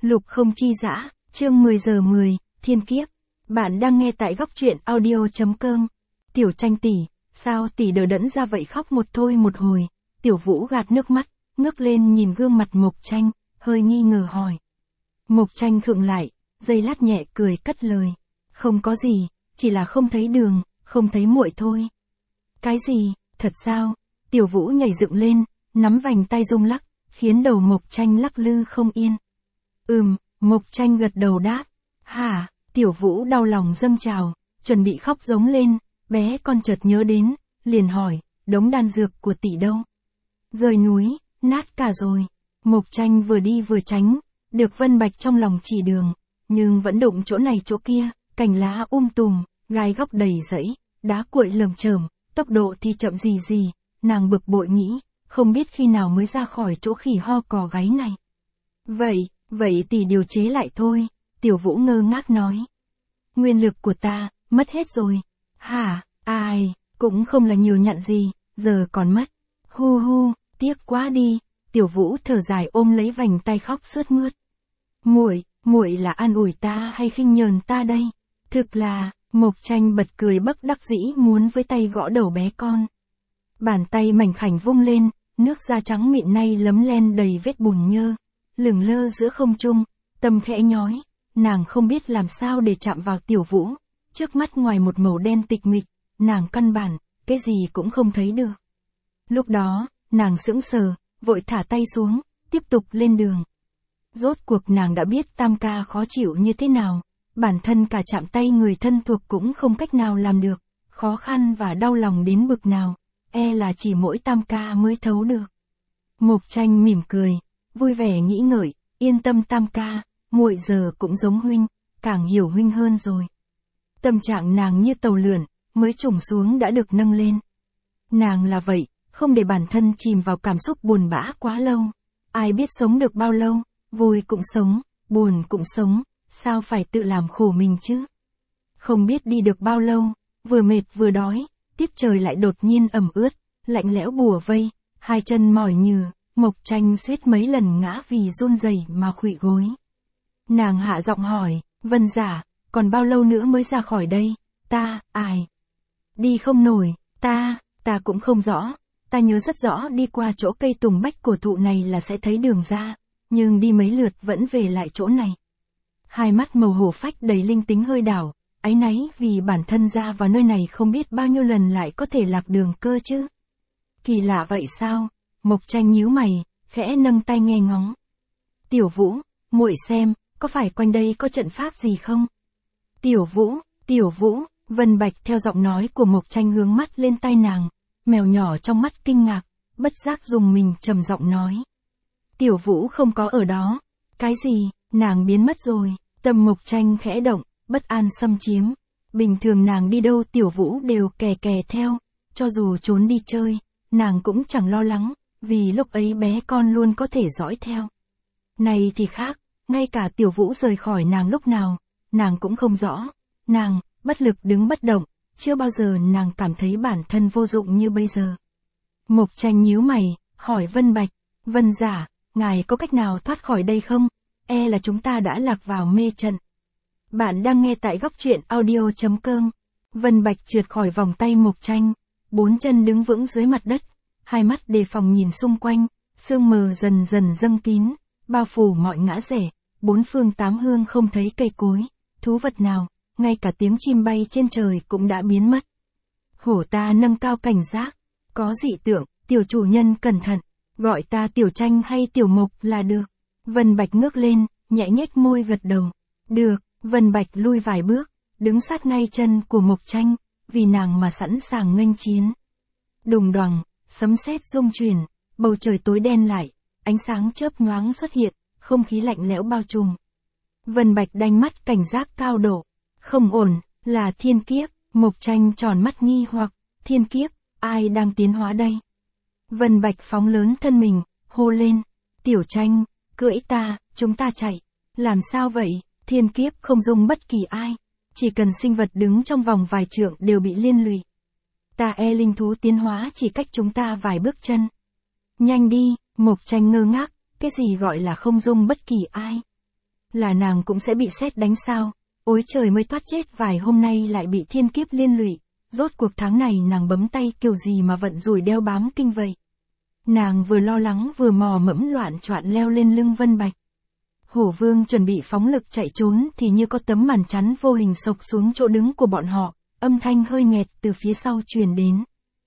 Lục không chi dã, chương 10 giờ 10, thiên kiếp. Bạn đang nghe tại góc truyện audio.com. Tiểu Tranh tỷ, sao tỷ đờ đẫn ra vậy, khóc một thôi một hồi. Tiểu Vũ gạt nước mắt, ngước lên nhìn gương mặt Mộc Tranh, hơi nghi ngờ hỏi. Mộc Tranh khựng lại, giây lát nhẹ cười cất lời. Không có gì, chỉ là không thấy đường, không thấy muội thôi. Cái gì, thật sao? Tiểu Vũ nhảy dựng lên, nắm vành tay rung lắc, khiến đầu Mộc Tranh lắc lư không yên. Mộc Tranh gật đầu đáp. Hả? Tiểu Vũ đau lòng dâng trào, chuẩn bị khóc giống lên, bé con chợt nhớ đến, liền hỏi, đống đan dược của tỷ đâu? Rời núi, nát cả rồi. Mộc Tranh vừa đi vừa tránh, được Vân Bạch trong lòng chỉ đường, nhưng vẫn đụng chỗ này chỗ kia, cành lá tùm, gai góc đầy rẫy, đá cuội lởm chởm, tốc độ thì chậm gì, nàng bực bội nghĩ, không biết khi nào mới ra khỏi chỗ khỉ ho cò gáy này. Vậy tỷ điều chế lại thôi, Tiểu Vũ ngơ ngác nói. Nguyên lực của ta, mất hết rồi. Hả, ai, cũng không là nhiều nhặn gì, giờ còn mất. Hu, tiếc quá đi, Tiểu Vũ thở dài ôm lấy vành tay khóc sướt mướt. Muội là an ủi ta hay khinh nhờn ta đây? Thực là, Mộc Tranh bật cười bất đắc dĩ muốn với tay gõ đầu bé con. Bàn tay mảnh khảnh vung lên, nước da trắng mịn nay lấm len đầy vết bùn nhơ, lửng lơ giữa không trung, tâm khẽ nhói, nàng không biết làm sao để chạm vào Tiểu Vũ, trước mắt ngoài một màu đen tịch mịch, nàng căn bản, cái gì cũng không thấy được. Lúc đó, nàng sững sờ, vội thả tay xuống, tiếp tục lên đường. Rốt cuộc nàng đã biết Tam ca khó chịu như thế nào, bản thân cả chạm tay người thân thuộc cũng không cách nào làm được, khó khăn và đau lòng đến bực nào, là chỉ mỗi Tam ca mới thấu được. Mộc Tranh mỉm cười, vui vẻ nghĩ ngợi, yên tâm Tam ca, muội giờ cũng giống huynh, càng hiểu huynh hơn rồi. Tâm trạng nàng như tàu lượn, mới trùng xuống đã được nâng lên. Nàng là vậy, không để bản thân chìm vào cảm xúc buồn bã quá lâu. Ai biết sống được bao lâu, vui cũng sống, buồn cũng sống, sao phải tự làm khổ mình chứ? Không biết đi được bao lâu, vừa mệt vừa đói, tiết trời lại đột nhiên ẩm ướt, lạnh lẽo bùa vây, hai chân mỏi nhừ, Mộc Tranh suýt mấy lần ngã vì run rẩy mà khuỵu gối. Nàng hạ giọng hỏi, Vân giả, còn bao lâu nữa mới ra khỏi đây? Đi không nổi, ta cũng không rõ, ta nhớ rất rõ đi qua chỗ cây tùng bách cổ thụ này là sẽ thấy đường ra, nhưng đi mấy lượt vẫn về lại chỗ này. Hai mắt màu hổ phách đầy linh tính hơi đảo, áy náy vì bản thân ra vào nơi này không biết bao nhiêu lần lại có thể lạc đường cơ chứ. Kỳ lạ vậy sao? Mộc Tranh nhíu mày, khẽ nâng tay nghe ngóng. Tiểu Vũ, muội xem, có phải quanh đây có trận pháp gì không? Tiểu Vũ, Vân Bạch theo giọng nói của Mộc Tranh hướng mắt lên tai nàng, mèo nhỏ trong mắt kinh ngạc, bất giác dùng mình trầm giọng nói. Tiểu Vũ không có ở đó. Cái gì, nàng biến mất rồi, tâm Mộc Tranh khẽ động, bất an xâm chiếm. Bình thường nàng đi đâu Tiểu Vũ đều kè theo, cho dù trốn đi chơi, nàng cũng chẳng lo lắng, vì lúc ấy bé con luôn có thể dõi theo. Này thì khác, ngay cả Tiểu Vũ rời khỏi nàng lúc nào, nàng cũng không rõ. Nàng, bất lực đứng bất động, chưa bao giờ nàng cảm thấy bản thân vô dụng như bây giờ. Mộc Tranh nhíu mày, hỏi Vân Bạch, Vân giả, ngài có cách nào thoát khỏi đây không? Là chúng ta đã lạc vào mê trận. Bạn đang nghe tại góc truyện audio.com. Vân Bạch trượt khỏi vòng tay Mộc Tranh, bốn chân đứng vững dưới mặt đất, hai mắt đề phòng nhìn xung quanh, sương mờ dần dâng kín, bao phủ mọi ngã rẽ, bốn phương tám hướng không thấy cây cối, thú vật nào, ngay cả tiếng chim bay trên trời cũng đã biến mất. Hổ ta nâng cao cảnh giác, có dị tượng, tiểu chủ nhân cẩn thận, gọi ta Tiểu Tranh hay Tiểu Mộc là được. Vân Bạch ngước lên, nhẹ nhếch môi gật đầu. Được, Vân Bạch lui vài bước, đứng sát ngay chân của Mộc Tranh, vì nàng mà sẵn sàng nghênh chiến. Đùng đoằng, sấm sét rung chuyển, bầu trời tối đen lại, ánh sáng chớp nhoáng xuất hiện, không khí lạnh lẽo bao trùm. Vân Bạch đanh mắt cảnh giác cao độ. Không ổn, là thiên kiếp. Mộc Tranh tròn mắt nghi hoặc, thiên kiếp, ai đang tiến hóa đây? Vân Bạch phóng lớn thân mình, hô lên, Tiểu Tranh, cưỡi ta, chúng ta chạy. Làm sao vậy? Thiên kiếp không dung bất kỳ ai, chỉ cần sinh vật đứng trong vòng vài trượng đều bị liên lụy. Linh thú tiến hóa chỉ cách chúng ta vài bước chân. Nhanh đi, Mộc Tranh ngơ ngác, cái gì gọi là không dung bất kỳ ai? là nàng cũng sẽ bị sét đánh sao? Ôi trời, mới thoát chết vài hôm nay lại bị thiên kiếp liên lụy, rốt cuộc tháng này nàng bấm tay kiểu gì mà vận rủi đeo bám kinh vậy? Nàng vừa lo lắng vừa mò mẫm loạn choạng leo lên lưng Vân Bạch. Hổ Vương chuẩn bị phóng lực chạy trốn thì như có tấm màn chắn vô hình sộc xuống chỗ đứng của bọn họ, âm thanh hơi nghẹt từ phía sau truyền đến.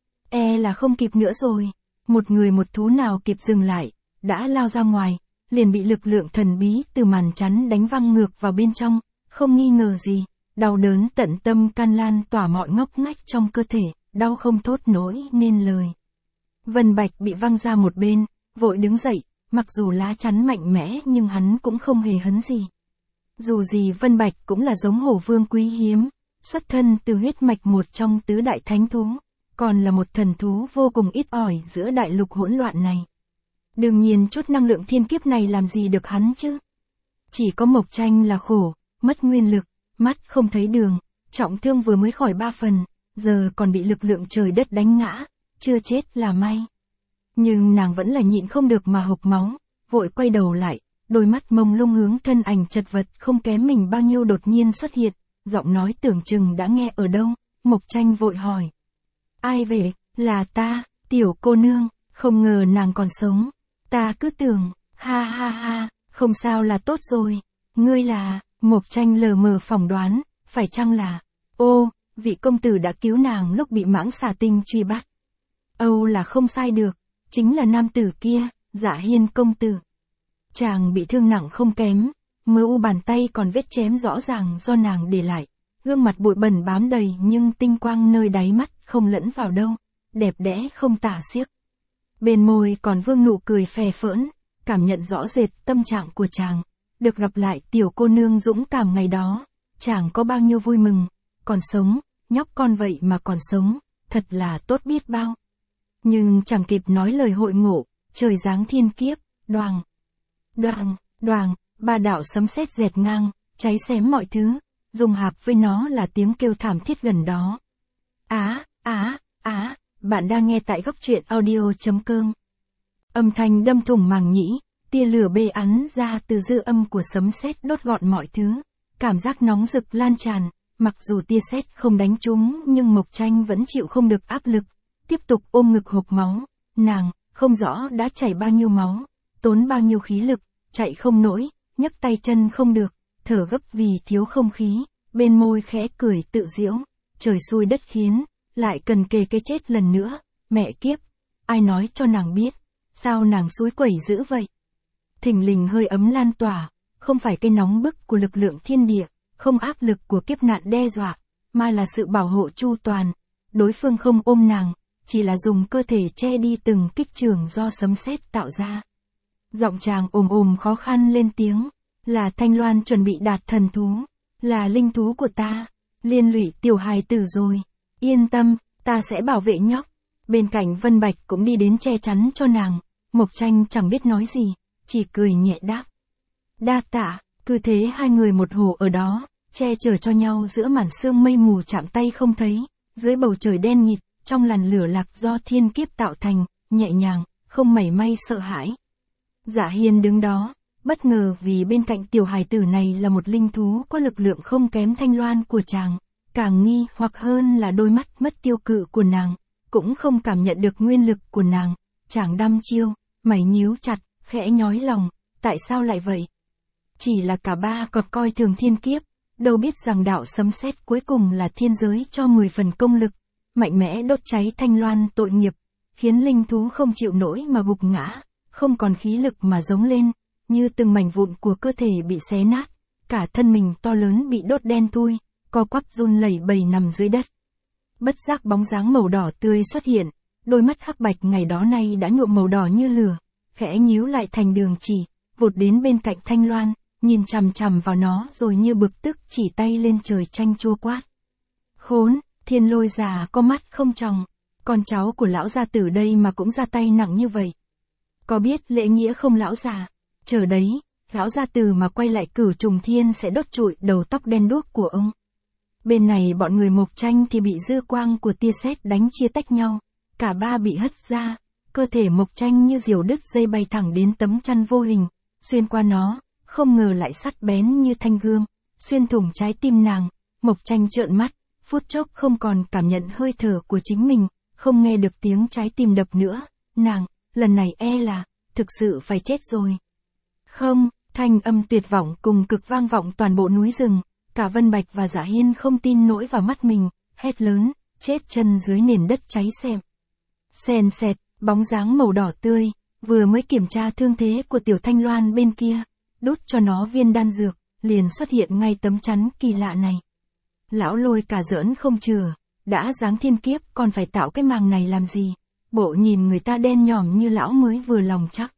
Là không kịp nữa rồi. Một người một thú nào kịp dừng lại, đã lao ra ngoài, liền bị lực lượng thần bí từ màn chắn đánh văng ngược vào bên trong, không nghi ngờ gì, đau đớn tận tâm can lan tỏa mọi ngóc ngách trong cơ thể, đau không thốt nổi nên lời. Vân Bạch bị văng ra một bên, vội đứng dậy, mặc dù lá chắn mạnh mẽ nhưng hắn cũng không hề hấn gì. Dù gì Vân Bạch cũng là giống hổ vương quý hiếm, xuất thân từ huyết mạch một trong tứ đại thánh thú, còn là một thần thú vô cùng ít ỏi giữa đại lục hỗn loạn này. Đương nhiên chút năng lượng thiên kiếp này làm gì được hắn chứ. Chỉ có Mộc Tranh là khổ, mất nguyên lực, mắt không thấy đường, trọng thương vừa mới khỏi 3 phần, giờ còn bị lực lượng trời đất đánh ngã, chưa chết là may. Nhưng nàng vẫn là nhịn không được mà hộc máu, vội quay đầu lại, đôi mắt mông lung hướng thân ảnh chật vật không kém mình bao nhiêu đột nhiên xuất hiện, giọng nói tưởng chừng đã nghe ở đâu. Mộc Tranh vội hỏi. Ai về? Là ta, tiểu cô nương, không ngờ nàng còn sống. Ta cứ tưởng, ha ha ha, không sao là tốt rồi. Ngươi là, Mộc Tranh lờ mờ phỏng đoán, phải chăng là, ô, vị công tử đã cứu nàng lúc bị mãng xà tinh truy bắt. Âu là không sai được, chính là nam tử kia, Dạ Hiên công tử. Chàng bị thương nặng không kém, mơ u bàn tay còn vết chém rõ ràng do nàng để lại. Gương mặt bụi bẩn bám đầy nhưng tinh quang nơi đáy mắt không lẫn vào đâu, đẹp đẽ không tả xiếc. Bên môi còn vương nụ cười phè phỡn, cảm nhận rõ rệt tâm trạng của chàng. Được gặp lại tiểu cô nương dũng cảm ngày đó, chàng có bao nhiêu vui mừng, còn sống, nhóc con vậy mà còn sống, thật là tốt biết bao. Nhưng chẳng kịp nói lời hội ngộ, trời giáng thiên kiếp, đoàng, đoàng, đoàng, ba đạo sấm sét dẹt ngang, cháy xém mọi thứ, dùng hạp với nó là tiếng kêu thảm thiết gần đó. Bạn đang nghe tại góc truyện audio.com. Âm thanh đâm thủng màng nhĩ, tia lửa bê ắn ra từ dư âm của sấm sét đốt gọn mọi thứ, cảm giác nóng rực lan tràn, mặc dù tia sét không đánh trúng nhưng Mộc Tranh vẫn chịu không được áp lực, tiếp tục ôm ngực hộc máu, nàng, không rõ đã chảy bao nhiêu máu, tốn bao nhiêu khí lực, chạy không nổi, nhấc tay chân không được, thở gấp vì thiếu không khí, bên môi khẽ cười tự giễu, trời xui đất khiến, lại cần kề cái chết lần nữa, mẹ kiếp, ai nói cho nàng biết, sao nàng xúi quẩy dữ vậy? Thình lình hơi ấm lan tỏa, không phải cái nóng bức của lực lượng thiên địa, không áp lực của kiếp nạn đe dọa, mà là sự bảo hộ chu toàn. Đối phương không ôm nàng, chỉ là dùng cơ thể che đi từng kích trường do sấm sét tạo ra. Giọng chàng ồm ồm khó khăn lên tiếng, là Thanh Loan chuẩn bị đạt thần thú, là linh thú của ta, liên lụy tiểu hài tử rồi, yên tâm, ta sẽ bảo vệ nhóc. Bên cạnh Vân Bạch cũng đi đến che chắn cho nàng, Mộc Tranh chẳng biết nói gì, chỉ cười nhẹ đáp. Đa tạ, cứ thế hai người một hổ ở đó, che chở cho nhau giữa màn sương mây mù chạm tay không thấy, dưới bầu trời đen nghịt, trong làn lửa lạc do thiên kiếp tạo thành, nhẹ nhàng, không mảy may sợ hãi. Dạ Hiên đứng đó, bất ngờ vì bên cạnh tiểu hài tử này là một linh thú có lực lượng không kém Thanh Loan của chàng, càng nghi hoặc hơn là đôi mắt mất tiêu cự của nàng, cũng không cảm nhận được nguyên lực của nàng, chàng đăm chiêu, mày nhíu chặt, khẽ nhói lòng, tại sao lại vậy? Chỉ là cả ba còn coi thường thiên kiếp, đâu biết rằng đạo sấm sét cuối cùng là thiên giới cho 10 phần công lực, mạnh mẽ đốt cháy Thanh Loan tội nghiệp, khiến linh thú không chịu nổi mà gục ngã, không còn khí lực mà giống lên, như từng mảnh vụn của cơ thể bị xé nát, cả thân mình to lớn bị đốt đen thui, co quắp run lẩy bẩy nằm dưới đất. Bất giác bóng dáng màu đỏ tươi xuất hiện, đôi mắt hắc bạch ngày đó nay đã nhuộm màu đỏ như lửa, khẽ nhíu lại thành đường chỉ, vụt đến bên cạnh Thanh Loan, nhìn chằm chằm vào nó rồi như bực tức chỉ tay lên trời chanh chua quát. Khốn, Thiên Lôi già có mắt không tròng, con cháu của lão gia tử đây mà cũng ra tay nặng như vậy. Có biết lễ nghĩa không lão già? Chờ đấy, lão gia tử mà quay lại Cửu Trùng Thiên sẽ đốt trụi đầu tóc đen đuốc của ông. Bên này bọn người Mộc Tranh thì bị dư quang của tia sét đánh chia tách nhau, cả ba bị hất ra, cơ thể Mộc Tranh như diều đứt dây bay thẳng đến tấm chăn vô hình, xuyên qua nó, không ngờ lại sắc bén như thanh gươm, xuyên thủng trái tim nàng. Mộc Tranh trợn mắt, phút chốc không còn cảm nhận hơi thở của chính mình, không nghe được tiếng trái tim đập nữa, nàng, lần này là, thực sự phải chết rồi. Không, thanh âm tuyệt vọng cùng cực vang vọng toàn bộ núi rừng, cả Vân Bạch và Dạ Hiên không tin nổi vào mắt mình, hét lớn, chết chân dưới nền đất cháy xém. Sèn sẹt, bóng dáng màu đỏ tươi, vừa mới kiểm tra thương thế của Tiểu Thanh Loan bên kia, đút cho nó viên đan dược, liền xuất hiện ngay tấm chắn kỳ lạ này. Lão Lôi cả giỡn không chừa, đã giáng thiên kiếp còn phải tạo cái màng này làm gì, bộ nhìn người ta đen nhòm như lão mới vừa lòng chắc.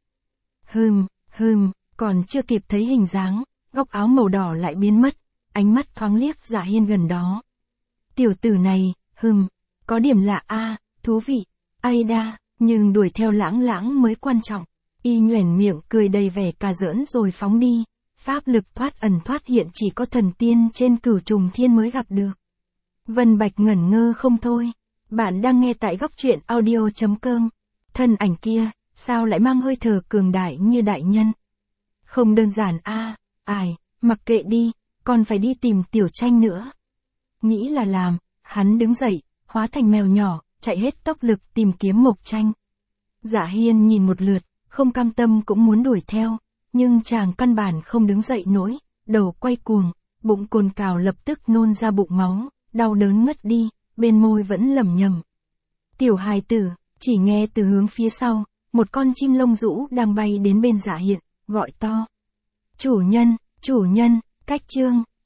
Còn chưa kịp thấy hình dáng, góc áo màu đỏ lại biến mất, ánh mắt thoáng liếc Dạ Hiên gần đó. Tiểu tử này, có điểm lạ thú vị, ai đa, nhưng đuổi theo lãng lãng mới quan trọng. Y nhoẻn miệng cười đầy vẻ cà giỡn rồi phóng đi, pháp lực thoát ẩn thoát hiện chỉ có thần tiên trên Cửu Trùng Thiên mới gặp được. Vân Bạch ngẩn ngơ không thôi, bạn đang nghe tại góc truyện audio.com, thân ảnh kia, sao lại mang hơi thở cường đại như đại nhân. Không đơn giản mặc kệ đi, còn phải đi tìm Tiểu Tranh nữa. Nghĩ là làm, hắn đứng dậy, hóa thành mèo nhỏ, chạy hết tốc lực tìm kiếm Mộc Tranh. Dạ Hiên nhìn một lượt, không cam tâm cũng muốn đuổi theo, nhưng chàng căn bản không đứng dậy nổi, đầu quay cuồng, bụng cồn cào lập tức nôn ra bụng máu, đau đớn ngất đi, bên môi vẫn lẩm nhẩm. Tiểu hài tử, chỉ nghe từ hướng phía sau, một con chim lông rũ đang bay đến bên Dạ Hiên, gọi to. Chủ nhân, cách chương.